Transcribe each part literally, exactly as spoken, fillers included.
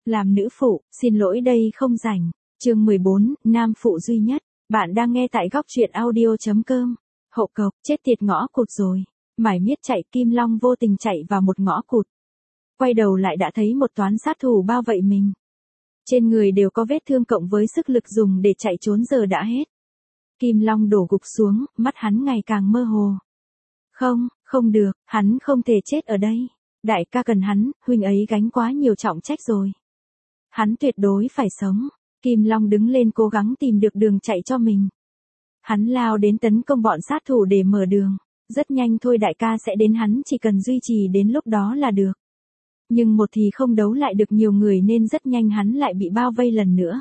Làm nữ phụ, xin lỗi đây không rảnh. Chương mười bốn, nam phụ duy nhất. Bạn đang nghe tại góc truyện audio chấm com. Hậu cộc, chết tiệt ngõ cụt rồi. Mải miết chạy, Kim Long vô tình chạy vào một ngõ cụt. Quay đầu lại đã thấy một toán sát thủ bao vây mình. Trên người đều có vết thương cộng với sức lực dùng để chạy trốn giờ đã hết. Kim Long đổ gục xuống, mắt hắn ngày càng mơ hồ. Không, không được, hắn không thể chết ở đây. Đại ca cần hắn, huynh ấy gánh quá nhiều trọng trách rồi. Hắn tuyệt đối phải sống. Kim Long đứng lên cố gắng tìm được đường chạy cho mình. Hắn lao đến tấn công bọn sát thủ để mở đường. Rất nhanh thôi đại ca sẽ đến, hắn chỉ cần duy trì đến lúc đó là được. Nhưng một thì không đấu lại được nhiều người nên rất nhanh hắn lại bị bao vây lần nữa.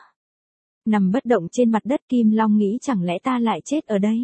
Nằm bất động trên mặt đất, Kim Long nghĩ chẳng lẽ ta lại chết ở đây.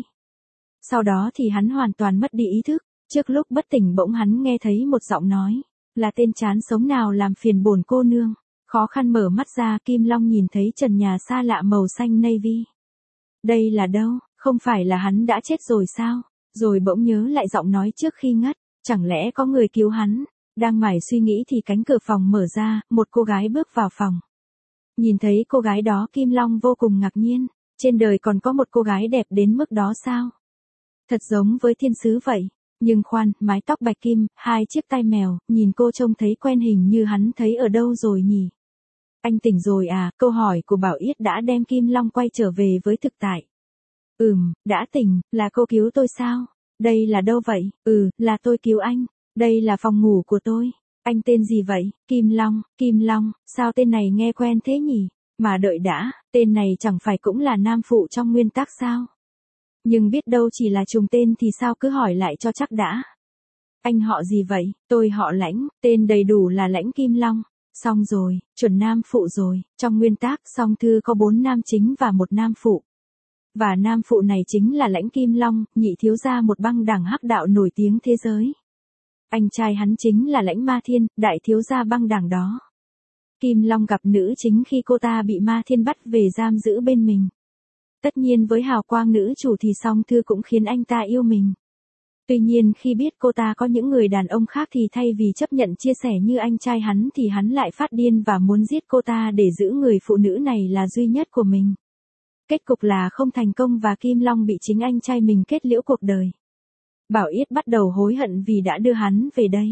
Sau đó thì hắn hoàn toàn mất đi ý thức. Trước lúc bất tỉnh bỗng hắn nghe thấy một giọng nói. Là tên chán sống nào làm phiền bổn cô nương. Khó khăn mở mắt ra, Kim Long nhìn thấy trần nhà xa lạ màu xanh navy. Đây là đâu, không phải là hắn đã chết rồi sao? Rồi bỗng nhớ lại giọng nói trước khi ngất. Chẳng lẽ có người cứu hắn? Đang mải suy nghĩ thì cánh cửa phòng mở ra, một cô gái bước vào phòng. Nhìn thấy cô gái đó, Kim Long vô cùng ngạc nhiên. Trên đời còn có một cô gái đẹp đến mức đó sao? Thật giống với thiên sứ vậy. Nhưng khoan, mái tóc bạch kim, hai chiếc tai mèo, nhìn cô trông thấy quen, hình như hắn thấy ở đâu rồi nhỉ? Anh tỉnh rồi à? Câu hỏi của Bảo Yết đã đem Kim Long quay trở về với thực tại. Ừm, đã tỉnh, là cô cứu tôi sao? Đây là đâu vậy? Ừ, là tôi cứu anh. Đây là phòng ngủ của tôi. Anh tên gì vậy? Kim Long, Kim Long, sao tên này nghe quen thế nhỉ? Mà đợi đã, tên này chẳng phải cũng là nam phụ trong nguyên tắc sao? Nhưng biết đâu chỉ là trùng tên thì sao, cứ hỏi lại cho chắc đã. Anh họ gì vậy? Tôi họ Lãnh, tên đầy đủ là Lãnh Kim Long. Xong rồi, chuẩn nam phụ rồi. Trong nguyên tắc song thư có bốn nam chính và một nam phụ. Và nam phụ này chính là Lãnh Kim Long, nhị thiếu gia một băng đảng hắc đạo nổi tiếng thế giới. Anh trai hắn chính là Lãnh Ma Thiên, đại thiếu gia băng đảng đó. Kim Long gặp nữ chính khi cô ta bị Ma Thiên bắt về giam giữ bên mình. Tất nhiên với hào quang nữ chủ thì song thư cũng khiến anh ta yêu mình. Tuy nhiên khi biết cô ta có những người đàn ông khác thì thay vì chấp nhận chia sẻ như anh trai hắn thì hắn lại phát điên và muốn giết cô ta để giữ người phụ nữ này là duy nhất của mình. Kết cục là không thành công và Kim Long bị chính anh trai mình kết liễu cuộc đời. Bảo Yết bắt đầu hối hận vì đã đưa hắn về đây.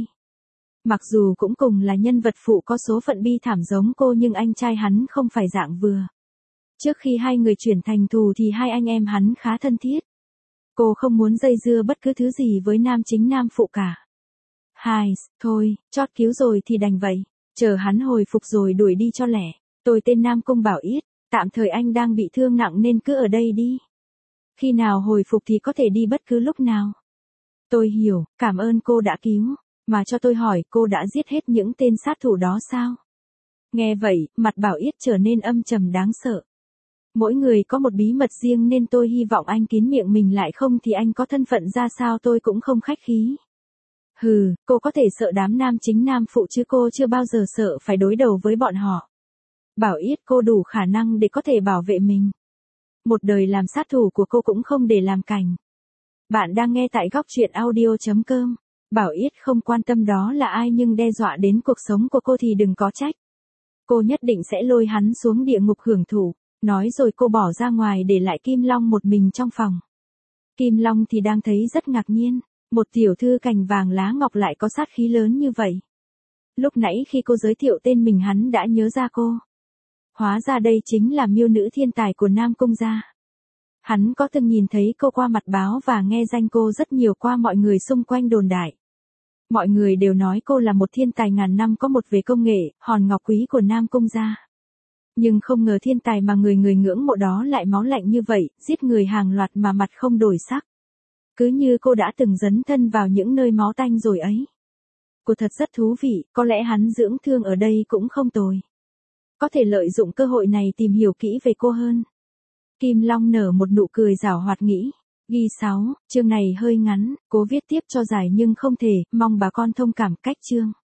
Mặc dù cũng cùng là nhân vật phụ có số phận bi thảm giống cô nhưng anh trai hắn không phải dạng vừa. Trước khi hai người chuyển thành thù thì hai anh em hắn khá thân thiết. Cô không muốn dây dưa bất cứ thứ gì với nam chính nam phụ cả. Hai, thôi, chót cứu rồi thì đành vậy. Chờ hắn hồi phục rồi đuổi đi cho lẹ. Tôi tên Nam Cung Bảo Yết, tạm thời anh đang bị thương nặng nên cứ ở đây đi. Khi nào hồi phục thì có thể đi bất cứ lúc nào. Tôi hiểu, cảm ơn cô đã cứu. Mà cho tôi hỏi, cô đã giết hết những tên sát thủ đó sao? Nghe vậy, mặt Bảo Yết trở nên âm trầm đáng sợ. Mỗi người có một bí mật riêng nên tôi hy vọng anh kín miệng mình lại, không thì anh có thân phận ra sao tôi cũng không khách khí. Hừ, cô có thể sợ đám nam chính nam phụ chứ cô chưa bao giờ sợ phải đối đầu với bọn họ. Bảo Yết, cô đủ khả năng để có thể bảo vệ mình. Một đời làm sát thủ của cô cũng không để làm cảnh. Bạn đang nghe tại góc truyện audio chấm com. Bảo Yết không quan tâm đó là ai nhưng đe dọa đến cuộc sống của cô thì đừng có trách. Cô nhất định sẽ lôi hắn xuống địa ngục hưởng thụ. Nói rồi cô bỏ ra ngoài để lại Kim Long một mình trong phòng. Kim Long thì đang thấy rất ngạc nhiên. Một tiểu thư cành vàng lá ngọc lại có sát khí lớn như vậy. Lúc nãy khi cô giới thiệu tên mình hắn đã nhớ ra cô. Hóa ra đây chính là miêu nữ thiên tài của Nam Cung gia. Hắn có từng nhìn thấy cô qua mặt báo và nghe danh cô rất nhiều qua mọi người xung quanh đồn đại. Mọi người đều nói cô là một thiên tài ngàn năm có một về công nghệ, hòn ngọc quý của Nam Cung gia. Nhưng không ngờ thiên tài mà người người ngưỡng mộ đó lại máu lạnh như vậy, giết người hàng loạt mà mặt không đổi sắc. Cứ như cô đã từng dấn thân vào những nơi máu tanh rồi ấy. Cô thật rất thú vị, có lẽ hắn dưỡng thương ở đây cũng không tồi. Có thể lợi dụng cơ hội này tìm hiểu kỹ về cô hơn. Kim Long nở một nụ cười giảo hoạt nghĩ. Ghi sáu, chương này hơi ngắn, cố viết tiếp cho dài nhưng không thể, mong bà con thông cảm. Cách chương.